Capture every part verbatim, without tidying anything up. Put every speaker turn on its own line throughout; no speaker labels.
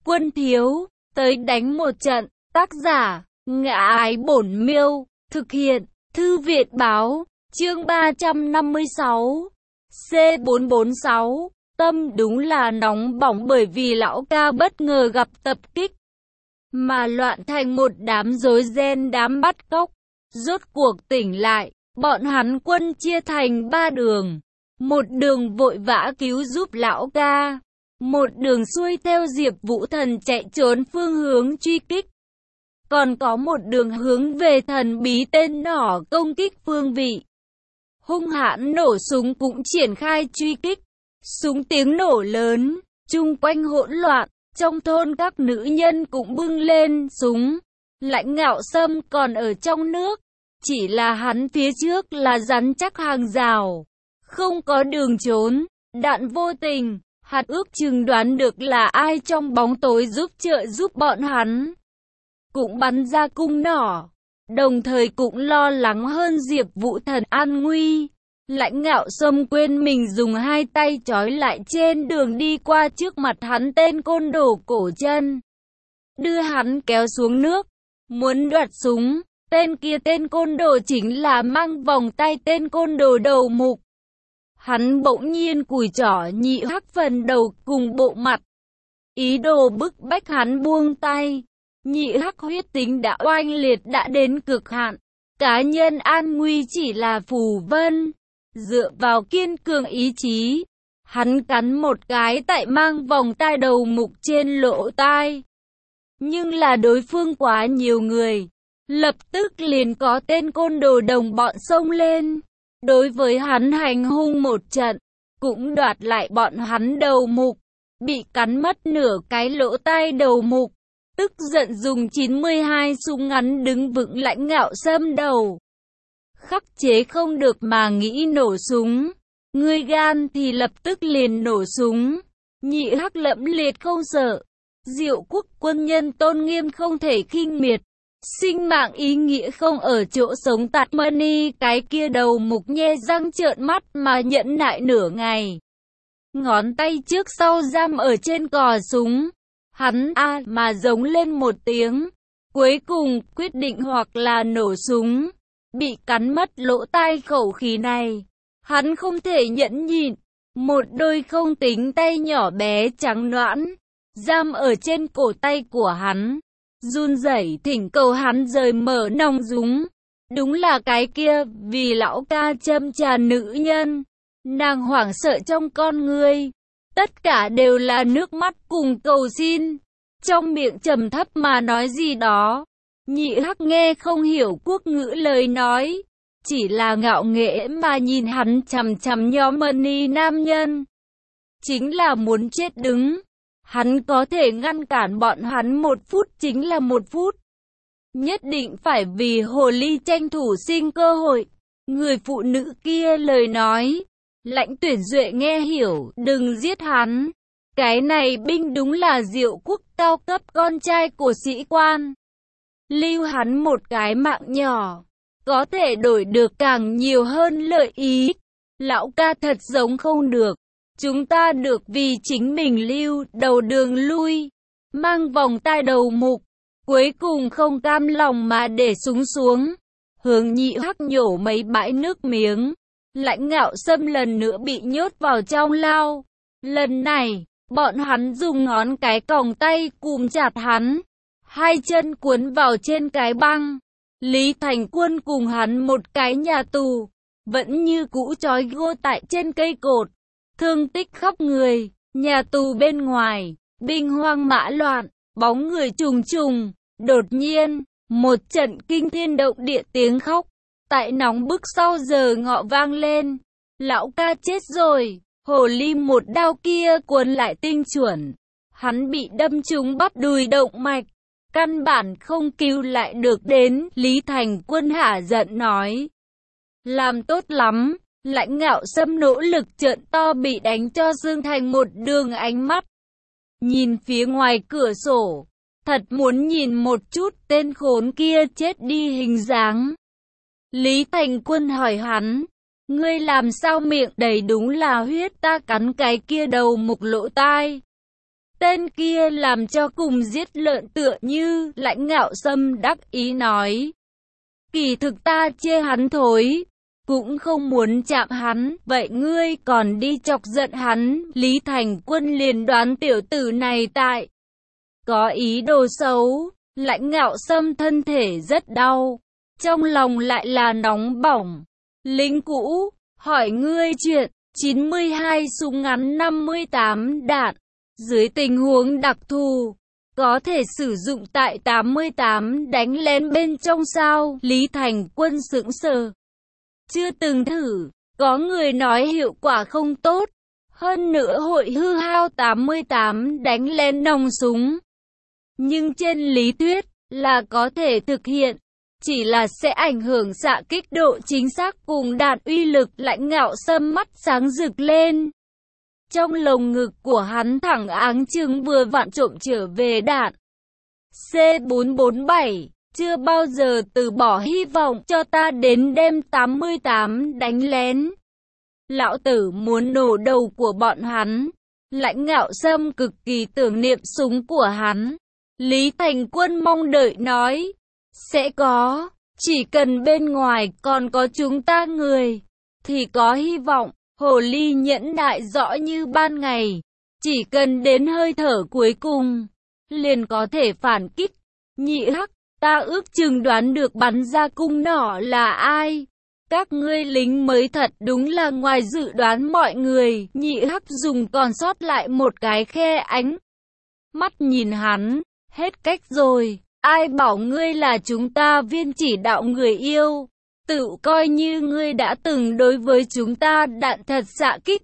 Quân thiếu, tới đánh một trận. Tác giả, Ngã Ái Bổn Miêu. Thực hiện, Thư Viện Báo. Chương ba trăm năm mươi sáu. C bốn bốn sáu. Tâm đúng là nóng bỏng bởi vì lão ca bất ngờ gặp tập kích, mà loạn thành một đám rối ren đám bắt cóc. Rốt cuộc tỉnh lại, bọn hắn quân chia thành ba đường. Một đường vội vã cứu giúp lão ca, một đường xuôi theo Diệp Vũ Thần chạy trốn phương hướng truy kích, còn có một đường hướng về thần bí tên nỏ công kích phương vị. Hung hãn nổ súng cũng triển khai truy kích. Súng tiếng nổ lớn, chung quanh hỗn loạn, trong thôn các nữ nhân cũng bưng lên súng. Lãnh Ngạo Sâm còn ở trong nước, chỉ là hắn phía trước là rắn chắc hàng rào, không có đường trốn. Đạn vô tình, hắn ước chừng đoán được là ai trong bóng tối giúp trợ giúp bọn hắn, cũng bắn ra cung nỏ, đồng thời cũng lo lắng hơn Diệp Vũ Thần an nguy. Lãnh Ngạo Sâm quên mình dùng hai tay trói lại trên đường đi qua trước mặt hắn tên côn đồ cổ chân, đưa hắn kéo xuống nước, muốn đoạt súng. Tên kia tên côn đồ chính là mang vòng tay tên côn đồ đầu mục. Hắn bỗng nhiên cùi trỏ Nhị Hắc phần đầu cùng bộ mặt, ý đồ bức bách hắn buông tay. Nhị Hắc huyết tính đã oanh liệt đã đến cực hạn, cá nhân an nguy chỉ là phù vân. Dựa vào kiên cường ý chí, hắn cắn một cái tại mang vòng tai đầu mục trên lỗ tai. Nhưng là đối phương quá nhiều người, lập tức liền có tên côn đồ đồng bọn xông lên, đối với hắn hành hung một trận, cũng đoạt lại bọn hắn đầu mục. Bị cắn mất nửa cái lỗ tai đầu mục, tức giận dùng chín mươi hai súng ngắn đứng vững Lãnh Ngạo Sâm đầu. Khắc chế không được mà nghĩ nổ súng, ngươi gan thì lập tức liền nổ súng. Nhị Hắc lẫm liệt không sợ, Diệu Quốc quân nhân tôn nghiêm không thể khinh miệt, sinh mạng ý nghĩa không ở chỗ sống tạt money. Cái kia đầu mục nhe răng trợn mắt mà nhẫn nại nửa ngày, ngón tay trước sau giam ở trên cò súng. Hắn a mà giống lên một tiếng, cuối cùng quyết định hoặc là nổ súng. Bị cắn mất lỗ tai khẩu khí này, hắn không thể nhẫn nhịn. Một đôi không tính tay nhỏ bé trắng nõn giam ở trên cổ tay của hắn, run rẩy thỉnh cầu hắn rời mở nòng súng. Đúng là cái kia vì lão ca châm trà nữ nhân, nàng hoảng sợ trong con ngươi, tất cả đều là nước mắt cùng cầu xin, trong miệng trầm thấp mà nói gì đó. Nhị Hắc nghe không hiểu quốc ngữ lời nói, chỉ là ngạo nghễ mà nhìn hắn chằm chằm nhóm money nam nhân. Chính là muốn chết đứng, hắn có thể ngăn cản bọn hắn một phút chính là một phút. Nhất định phải vì hồ ly tranh thủ sinh cơ hội. Người phụ nữ kia lời nói, Lãnh Tuyển Duệ nghe hiểu, đừng giết hắn. Cái này binh đúng là Diệu Quốc cao cấp con trai của sĩ quan. Lưu hắn một cái mạng nhỏ, có thể đổi được càng nhiều hơn lợi ý. Lão ca thật giống không được, chúng ta được vì chính mình lưu đầu đường lui. Mang vòng tai đầu mục, cuối cùng không cam lòng mà để súng xuống, hướng Nhị Hắc nhổ mấy bãi nước miếng. Lãnh Ngạo Sâm lần nữa bị nhốt vào trong lao. Lần này, bọn hắn dùng ngón cái còng tay cùm chặt hắn, hai chân cuốn vào trên cái băng. Lý Thành Quân cùng hắn một cái nhà tù, vẫn như cũ trói gô tại trên cây cột, thương tích khắp người. Nhà tù bên ngoài, binh hoang mã loạn, bóng người trùng trùng. Đột nhiên, một trận kinh thiên động địa tiếng khóc, tại nóng bức sau giờ ngọ vang lên. Lão ca chết rồi, hồ ly một đao kia cuốn lại tinh chuẩn. Hắn bị đâm trúng bắp đùi động mạch, căn bản không cứu lại được đến. Lý Thành Quân hả giận nói, làm tốt lắm. Lãnh Ngạo Sâm nỗ lực trợn to bị đánh cho xương thành một đường ánh mắt. Nhìn phía ngoài cửa sổ, thật muốn nhìn một chút tên khốn kia chết đi hình dáng. Lý Thành Quân hỏi hắn, ngươi làm sao miệng đầy đúng là huyết, ta cắn cái kia đầu mục lỗ tai. Tên kia làm cho cùng giết lợn tựa như, Lãnh Ngạo Sâm đắc ý nói. Kỳ thực ta chê hắn thối, cũng không muốn chạm hắn, vậy ngươi còn đi chọc giận hắn. Lý Thành Quân liền đoán tiểu tử này tại có ý đồ xấu. Lãnh Ngạo Sâm thân thể rất đau, trong lòng lại là nóng bỏng. Lính cũ, hỏi ngươi chuyện, chín mươi hai súng ngắn năm mươi tám đạn, dưới tình huống đặc thù, có thể sử dụng tại tám mươi tám đánh lén bên trong sao? Lý Thành Quân sững sờ. Chưa từng thử, có người nói hiệu quả không tốt, hơn nữa hội hư hao tám mươi tám đánh lén nòng súng. Nhưng trên lý thuyết là có thể thực hiện, chỉ là sẽ ảnh hưởng xạ kích độ chính xác cùng đạn uy lực. Lãnh Ngạo Sâm mắt sáng rực lên. Trong lồng ngực của hắn thẳng áng chừng vừa vặn trộm trở về đạn. C bốn bốn bảy, chưa bao giờ từ bỏ hy vọng, cho ta đến đêm tám mươi tám đánh lén. Lão tử muốn nổ đầu của bọn hắn. Lãnh Ngạo Sâm cực kỳ tưởng niệm súng của hắn. Lý Thành Quân mong đợi nói, sẽ có, chỉ cần bên ngoài còn có chúng ta người, thì có hy vọng. Hồ ly nhẫn nại rõ như ban ngày, chỉ cần đến hơi thở cuối cùng, liền có thể phản kích. Nhị Hắc, ta ước chừng đoán được bắn ra cung nỏ là ai. Các ngươi lính mới thật đúng là ngoài dự đoán mọi người. Nhị Hắc dùng còn sót lại một cái khe ánh mắt nhìn hắn, hết cách rồi, ai bảo ngươi là chúng ta Viên Chỉ Đạo người yêu. Tự coi như ngươi đã từng đối với chúng ta đạn thật xạ kích,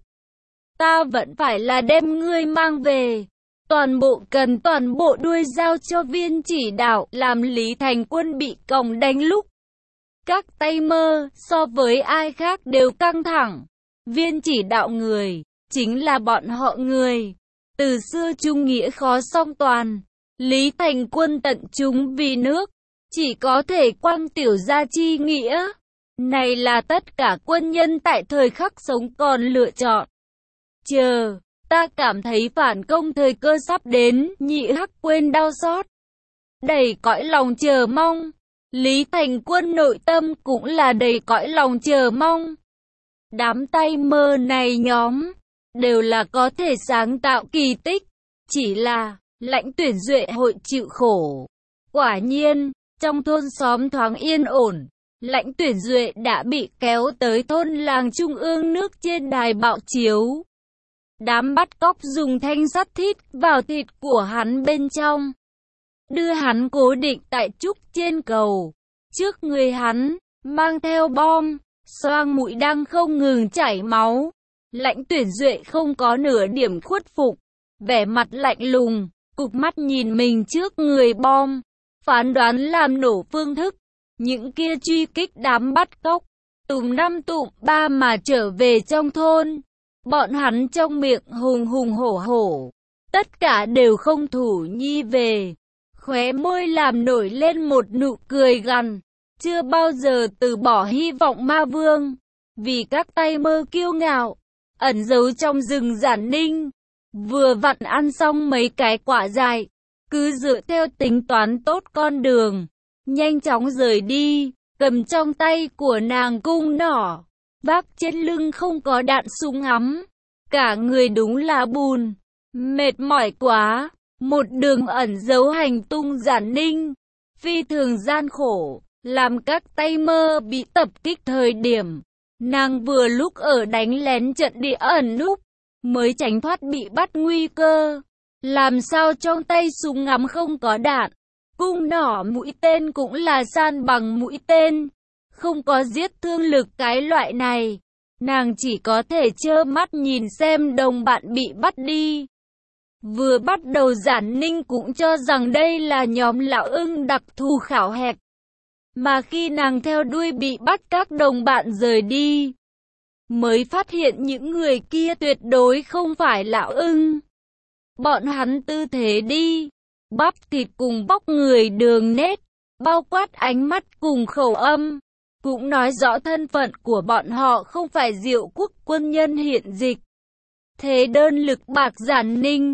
ta vẫn phải là đem ngươi mang về. Toàn bộ cần toàn bộ đuôi giao cho Viên Chỉ Đạo. Làm Lý Thành Quân bị còng đánh lúc, các tay mơ so với ai khác đều căng thẳng. Viên Chỉ Đạo người, chính là bọn họ người. Từ xưa trung nghĩa khó song toàn, Lý Thành Quân tận chúng vì nước, chỉ có thể quang tiểu gia chi nghĩa. Này là tất cả quân nhân tại thời khắc sống còn lựa chọn. Chờ, ta cảm thấy phản công thời cơ sắp đến. Nhị Hắc quên đau xót, đầy cõi lòng chờ mong. Lý Thành Quân nội tâm cũng là đầy cõi lòng chờ mong. Đám tay mơ này nhóm, đều là có thể sáng tạo kỳ tích. Chỉ là, Lãnh Tuyển Duệ hội chịu khổ. Quả nhiên, trong thôn xóm thoáng yên ổn, Lãnh Tuyển Duệ đã bị kéo tới thôn làng trung ương nước trên đài bạo chiếu. Đám bắt cóc dùng thanh sắt thít vào thịt của hắn bên trong, đưa hắn cố định tại trúc trên cầu. Trước người hắn, mang theo bom, xoang mũi đang không ngừng chảy máu. Lãnh Tuyển Duệ không có nửa điểm khuất phục, vẻ mặt lạnh lùng, cụp mắt nhìn mình trước người bom, phán đoán làm nổ phương thức. Những kia truy kích đám bắt cóc, tùm năm tụm ba mà trở về trong thôn. Bọn hắn trong miệng hùng hùng hổ hổ, tất cả đều không thủ nhi về. Khóe môi làm nổi lên một nụ cười gằn, chưa bao giờ từ bỏ hy vọng ma vương. Vì các tay mơ kiêu ngạo, ẩn giấu trong rừng Giản Ninh, vừa vặn ăn xong mấy cái quả dại, cứ dựa theo tính toán tốt con đường, nhanh chóng rời đi, cầm trong tay của nàng cung nỏ, vác trên lưng không có đạn súng ngắm, cả người đúng là bùn, mệt mỏi quá. Một đường ẩn giấu hành tung Giản Ninh, phi thường gian khổ, làm các tay mơ bị tập kích thời điểm, nàng vừa lúc ở đánh lén trận địa ẩn núp, mới tránh thoát bị bắt nguy cơ. Làm sao trong tay súng ngắm không có đạn, cung nỏ mũi tên cũng là san bằng mũi tên, không có giết thương lực cái loại này. Nàng chỉ có thể trơ mắt nhìn xem đồng bạn bị bắt đi. Vừa bắt đầu Giản Ninh cũng cho rằng đây là nhóm lão ưng đặc thù khảo hạch, mà khi nàng theo đuôi bị bắt các đồng bạn rời đi, mới phát hiện những người kia tuyệt đối không phải lão ưng. Bọn hắn tư thế đi, bắp thịt cùng bóc người đường nét, bao quát ánh mắt cùng khẩu âm, cũng nói rõ thân phận của bọn họ không phải Diệu Quốc quân nhân hiện dịch. Thế đơn lực bạc Giản Ninh,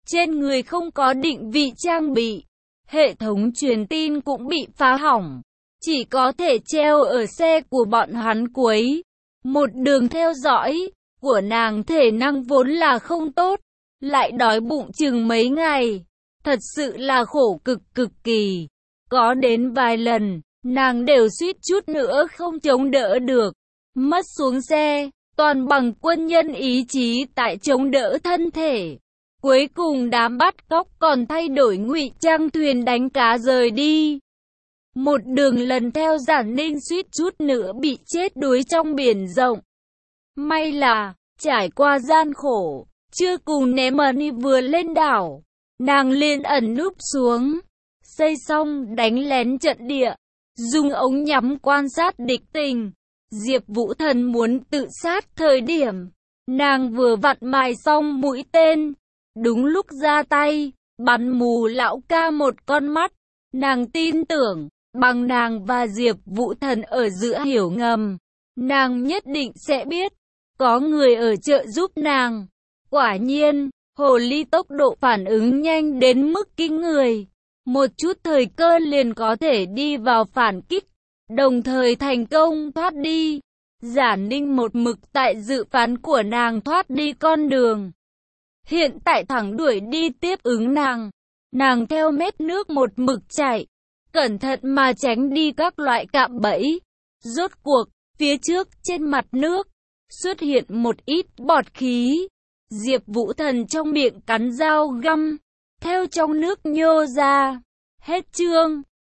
trên người không có định vị trang bị. Hệ thống truyền tin cũng bị phá hỏng, chỉ có thể treo ở xe của bọn hắn quấy. Một đường theo dõi của nàng thể năng vốn là không tốt, lại đói bụng chừng mấy ngày, thật sự là khổ cực cực kỳ. Có đến vài lần, nàng đều suýt chút nữa không chống đỡ được, mất xuống xe, toàn bằng quân nhân ý chí tại chống đỡ thân thể. Cuối cùng đám bắt cóc còn thay đổi ngụy trang thuyền đánh cá rời đi. Một đường lần theo Giản Ninh suýt chút nữa bị chết đuối trong biển rộng. May là, trải qua gian khổ, chưa cùng ném mani vừa lên đảo, nàng liền ẩn núp xuống, xây xong đánh lén trận địa, dùng ống nhắm quan sát địch tình. Diệp Vũ Thần muốn tự sát thời điểm, nàng vừa vặn mài xong mũi tên, đúng lúc ra tay, bắn mù lão ca một con mắt. Nàng tin tưởng, bằng nàng và Diệp Vũ Thần ở giữa hiểu ngầm, nàng nhất định sẽ biết, có người ở trợ giúp nàng. Quả nhiên, hồ ly tốc độ phản ứng nhanh đến mức kinh người. Một chút thời cơ liền có thể đi vào phản kích, đồng thời thành công thoát đi. Giản Ninh một mực tại dự phán của nàng thoát đi con đường. Hiện tại thẳng đuổi đi tiếp ứng nàng. Nàng theo mép nước một mực chạy, cẩn thận mà tránh đi các loại cạm bẫy. Rốt cuộc, phía trước trên mặt nước, xuất hiện một ít bọt khí. Diệp Vũ Thần trong miệng cắn dao găm, theo trong nước nhô ra. Hết chương.